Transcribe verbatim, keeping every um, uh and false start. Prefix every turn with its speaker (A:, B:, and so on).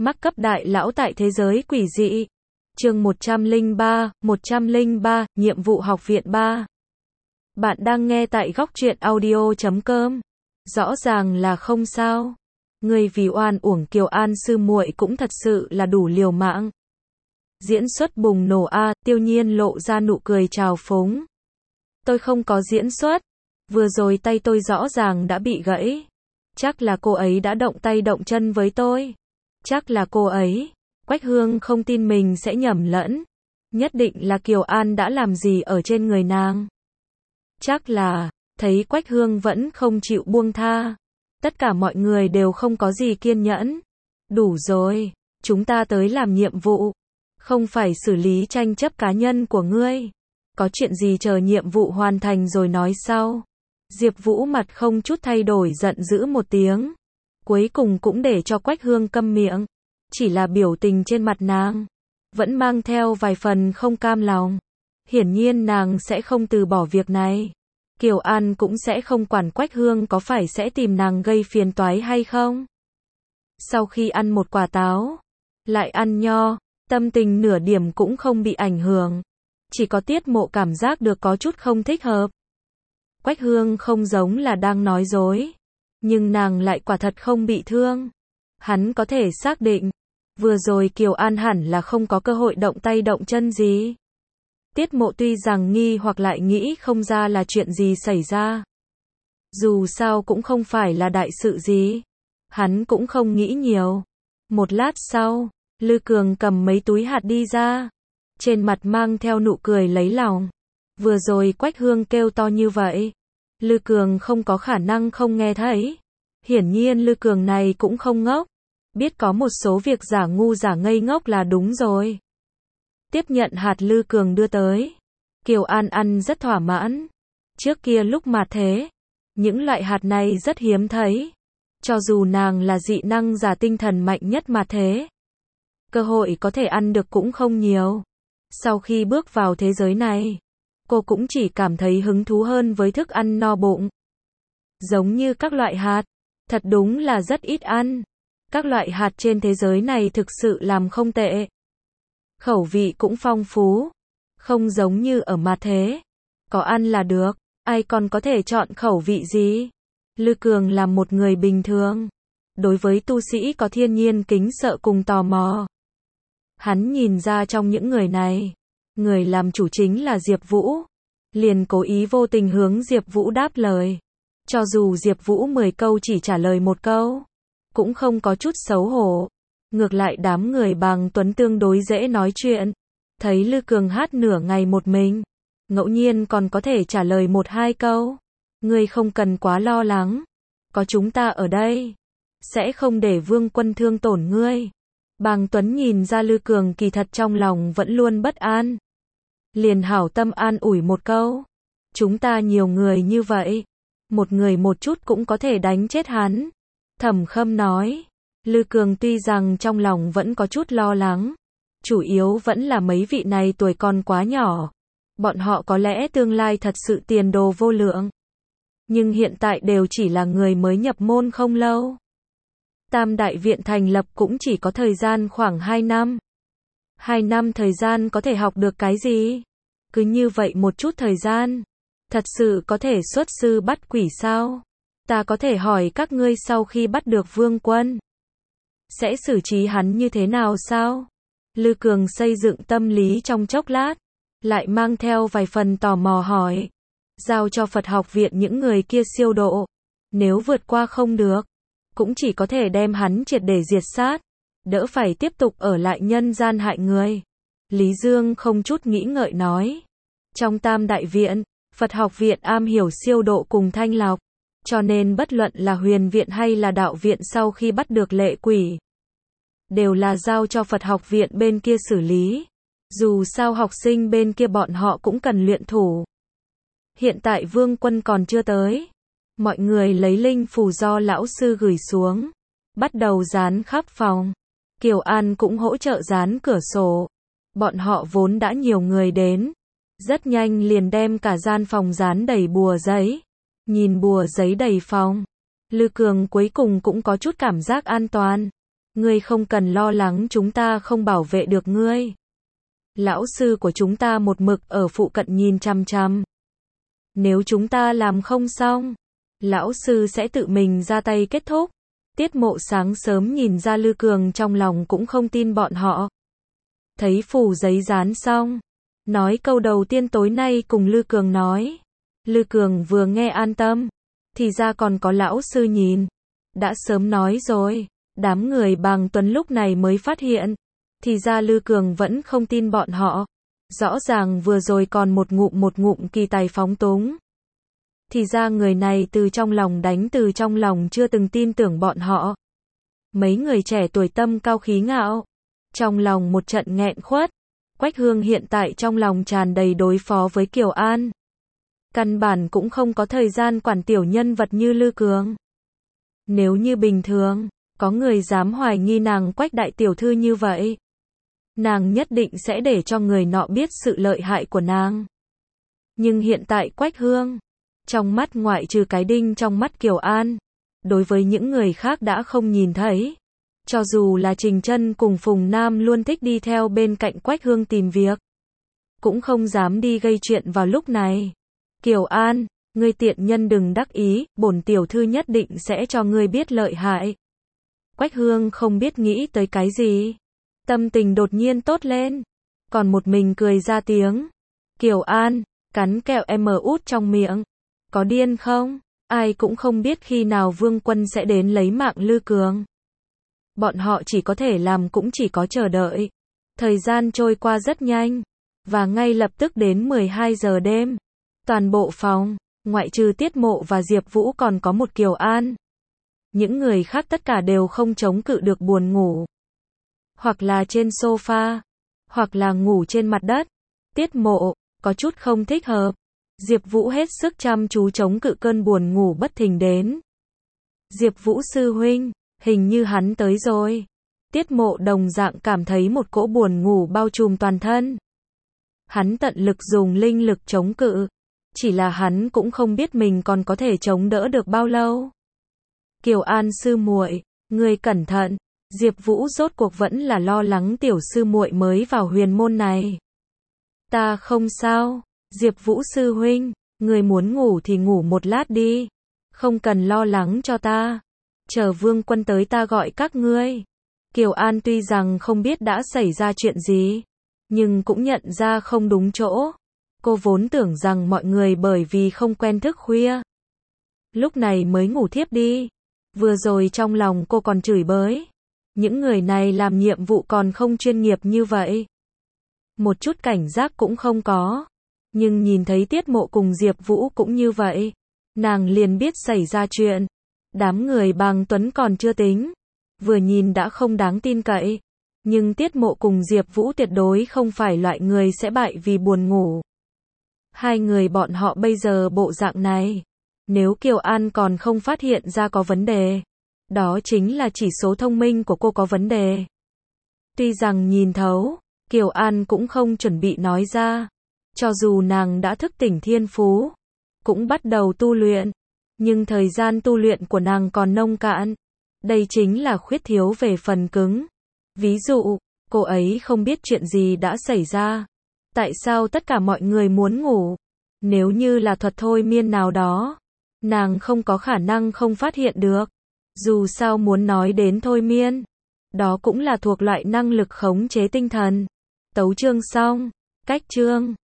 A: Mắc cấp đại lão tại thế giới quỷ dị. Chương một trăm lẻ ba, một trăm lẻ ba, nhiệm vụ học viện ba. Bạn đang nghe tại góc truyện audio chấm com. Rõ ràng là không sao. Người vì oan uổng Kiều An sư muội cũng thật sự là đủ liều mạng. Diễn xuất bùng nổ a, Tiêu Nhiên lộ ra nụ cười trào phúng. Tôi không có diễn xuất. Vừa rồi tay tôi rõ ràng đã bị gãy. Chắc là cô ấy đã động tay động chân với tôi. Chắc là cô ấy. Quách Hương không tin mình sẽ nhầm lẫn. Nhất định là Kiều An đã làm gì ở trên người nàng. Chắc là, thấy Quách Hương vẫn không chịu buông tha. Tất cả mọi người đều không có gì kiên nhẫn. Đủ rồi, chúng ta tới làm nhiệm vụ. Không phải xử lý tranh chấp cá nhân của ngươi. Có chuyện gì chờ nhiệm vụ hoàn thành rồi nói sau. Diệp Vũ mặt không chút thay đổi giận dữ một tiếng. Cuối cùng cũng để cho Quách Hương câm miệng. Chỉ là biểu tình trên mặt nàng vẫn mang theo vài phần không cam lòng. Hiển nhiên nàng sẽ không từ bỏ việc này. Kiều An cũng sẽ không quản Quách Hương có phải sẽ tìm nàng gây phiền toái hay không. Sau khi ăn một quả táo, lại ăn nho, tâm tình nửa điểm cũng không bị ảnh hưởng. Chỉ có Tiết Mộ cảm giác được có chút không thích hợp. Quách Hương không giống là đang nói dối. Nhưng nàng lại quả thật không bị thương. Hắn có thể xác định. Vừa rồi Kiều An hẳn là không có cơ hội động tay động chân gì. Tiết Mộ tuy rằng nghi hoặc lại nghĩ không ra là chuyện gì xảy ra. Dù sao cũng không phải là đại sự gì. Hắn cũng không nghĩ nhiều. Một lát sau, Lư Cường cầm mấy túi hạt đi ra. Trên mặt mang theo nụ cười lấy lòng. Vừa rồi Quách Hương kêu to như vậy. Lư Cường không có khả năng không nghe thấy. Hiển nhiên Lư Cường này cũng không ngốc. Biết có một số việc giả ngu giả ngây ngốc là đúng rồi. Tiếp nhận hạt Lư Cường đưa tới. Kiều An ăn rất thỏa mãn. Trước kia lúc mà thế, những loại hạt này rất hiếm thấy. Cho dù nàng là dị năng giả tinh thần mạnh nhất mà thế, cơ hội có thể ăn được cũng không nhiều. Sau khi bước vào thế giới này, cô cũng chỉ cảm thấy hứng thú hơn với thức ăn no bụng. Giống như các loại hạt, thật đúng là rất ít ăn. Các loại hạt trên thế giới này thực sự làm không tệ. Khẩu vị cũng phong phú. Không giống như ở mặt thế. Có ăn là được. Ai còn có thể chọn khẩu vị gì? Lư Cường là một người bình thường. Đối với tu sĩ có thiên nhiên kính sợ cùng tò mò. Hắn nhìn ra trong những người này, người làm chủ chính là Diệp Vũ. Liền cố ý vô tình hướng Diệp Vũ đáp lời. Cho dù Diệp Vũ mười câu chỉ trả lời một câu, cũng không có chút xấu hổ. Ngược lại đám người Bàng Tuấn tương đối dễ nói chuyện. Thấy Lư Cường hát nửa ngày một mình, ngẫu nhiên còn có thể trả lời một hai câu. Ngươi không cần quá lo lắng. Có chúng ta ở đây, sẽ không để Vương Quân thương tổn ngươi. Bàng Tuấn nhìn ra Lư Cường kỳ thật trong lòng vẫn luôn bất an. Liền hảo tâm an ủi một câu. Chúng ta nhiều người như vậy. Một người một chút cũng có thể đánh chết hắn. Thẩm Khâm nói. Lư Cường tuy rằng trong lòng vẫn có chút lo lắng. Chủ yếu vẫn là mấy vị này tuổi còn quá nhỏ. Bọn họ có lẽ tương lai thật sự tiền đồ vô lượng. Nhưng hiện tại đều chỉ là người mới nhập môn không lâu. Tam Đại Viện thành lập cũng chỉ có thời gian khoảng hai năm. Hai năm thời gian có thể học được cái gì? Cứ như vậy một chút thời gian. Thật sự có thể xuất sư bắt quỷ sao? Ta có thể hỏi các ngươi sau khi bắt được Vương Quân, sẽ xử trí hắn như thế nào sao? Lư Cường xây dựng tâm lý trong chốc lát. Lại mang theo vài phần tò mò hỏi. Giao cho Phật học viện những người kia siêu độ. Nếu vượt qua không được, cũng chỉ có thể đem hắn triệt để diệt sát. Đỡ phải tiếp tục ở lại nhân gian hại người. Lý Dương không chút nghĩ ngợi nói. Trong Tam Đại Viện, Phật học viện am hiểu siêu độ cùng thanh lọc. Cho nên bất luận là Huyền viện hay là Đạo viện sau khi bắt được lệ quỷ, đều là giao cho Phật học viện bên kia xử lý. Dù sao học sinh bên kia bọn họ cũng cần luyện thủ. Hiện tại Vương Quân còn chưa tới. Mọi người lấy linh phù do lão sư gửi xuống. Bắt đầu dán khắp phòng. Kiều An cũng hỗ trợ dán cửa sổ. Bọn họ vốn đã nhiều người đến. Rất nhanh liền đem cả gian phòng dán đầy bùa giấy. Nhìn bùa giấy đầy phòng, Lư Cường cuối cùng cũng có chút cảm giác an toàn. Ngươi không cần lo lắng chúng ta không bảo vệ được ngươi. Lão sư của chúng ta một mực ở phụ cận nhìn chằm chằm. Nếu chúng ta làm không xong, lão sư sẽ tự mình ra tay kết thúc. Tiết Mộ sáng sớm nhìn ra Lư Cường trong lòng cũng không tin bọn họ. Thấy phủ giấy dán xong, nói câu đầu tiên tối nay cùng Lư Cường nói. Lư Cường vừa nghe an tâm, thì ra còn có lão sư nhìn. Đã sớm nói rồi, đám người Bàng Tuấn lúc này mới phát hiện. Thì ra Lư Cường vẫn không tin bọn họ. Rõ ràng vừa rồi còn một ngụm một ngụm kỳ tài phóng túng. Thì ra người này từ trong lòng đánh từ trong lòng chưa từng tin tưởng bọn họ. Mấy người trẻ tuổi tâm cao khí ngạo. Trong lòng một trận nghẹn khuất. Quách Hương hiện tại trong lòng tràn đầy đối phó với Kiều An. Căn bản cũng không có thời gian quản tiểu nhân vật như Lư Cường. Nếu như bình thường, có người dám hoài nghi nàng Quách đại tiểu thư như vậy, nàng nhất định sẽ để cho người nọ biết sự lợi hại của nàng. Nhưng hiện tại Quách Hương, trong mắt ngoại trừ cái đinh trong mắt Kiều An, đối với những người khác đã không nhìn thấy. Cho dù là Trình Chân cùng Phùng Nam luôn thích đi theo bên cạnh Quách Hương tìm việc, cũng không dám đi gây chuyện vào lúc này. Kiều An, ngươi tiện nhân đừng đắc ý, bổn tiểu thư nhất định sẽ cho ngươi biết lợi hại. Quách Hương không biết nghĩ tới cái gì, tâm tình đột nhiên tốt lên, còn một mình cười ra tiếng. Kiều An, cắn kẹo em út trong miệng, có điên không? Ai cũng không biết khi nào Vương Quân sẽ đến lấy mạng Lư Cường. Bọn họ chỉ có thể làm cũng chỉ có chờ đợi. Thời gian trôi qua rất nhanh, và ngay lập tức đến mười hai giờ đêm. Toàn bộ phòng, ngoại trừ Tiết Mộ và Diệp Vũ còn có một Kiều An. Những người khác tất cả đều không chống cự được buồn ngủ. Hoặc là trên sofa, hoặc là ngủ trên mặt đất. Tiết Mộ, có chút không thích hợp. Diệp Vũ hết sức chăm chú chống cự cơn buồn ngủ bất thình đến. Diệp Vũ sư huynh, hình như hắn tới rồi. Tiết Mộ đồng dạng cảm thấy một cỗ buồn ngủ bao trùm toàn thân. Hắn tận lực dùng linh lực chống cự. Chỉ là hắn cũng không biết mình còn có thể chống đỡ được bao lâu. Kiều An sư muội, ngươi cẩn thận. Diệp Vũ rốt cuộc vẫn là lo lắng tiểu sư muội mới vào huyền môn này. Ta không sao. Diệp Vũ sư huynh, ngươi muốn ngủ thì ngủ một lát đi. Không cần lo lắng cho ta. Chờ Vương Quân tới ta gọi các ngươi. Kiều An tuy rằng không biết đã xảy ra chuyện gì, nhưng cũng nhận ra không đúng chỗ. Cô vốn tưởng rằng mọi người bởi vì không quen thức khuya, lúc này mới ngủ thiếp đi. Vừa rồi trong lòng cô còn chửi bới. Những người này làm nhiệm vụ còn không chuyên nghiệp như vậy. Một chút cảnh giác cũng không có. Nhưng nhìn thấy Tiết Mộ cùng Diệp Vũ cũng như vậy, nàng liền biết xảy ra chuyện. Đám người Bàng Tuấn còn chưa tính, vừa nhìn đã không đáng tin cậy. Nhưng Tiết Mộ cùng Diệp Vũ tuyệt đối không phải loại người sẽ bại vì buồn ngủ. Hai người bọn họ bây giờ bộ dạng này, nếu Kiều An còn không phát hiện ra có vấn đề, đó chính là chỉ số thông minh của cô có vấn đề. Tuy rằng nhìn thấu, Kiều An cũng không chuẩn bị nói ra. Cho dù nàng đã thức tỉnh thiên phú, cũng bắt đầu tu luyện, nhưng thời gian tu luyện của nàng còn nông cạn. Đây chính là khuyết thiếu về phần cứng. Ví dụ, cô ấy không biết chuyện gì đã xảy ra. Tại sao tất cả mọi người muốn ngủ? Nếu như là thuật thôi miên nào đó, nàng không có khả năng không phát hiện được. Dù sao muốn nói đến thôi miên, đó cũng là thuộc loại năng lực khống chế tinh thần. Tấu chương xong, cách chương.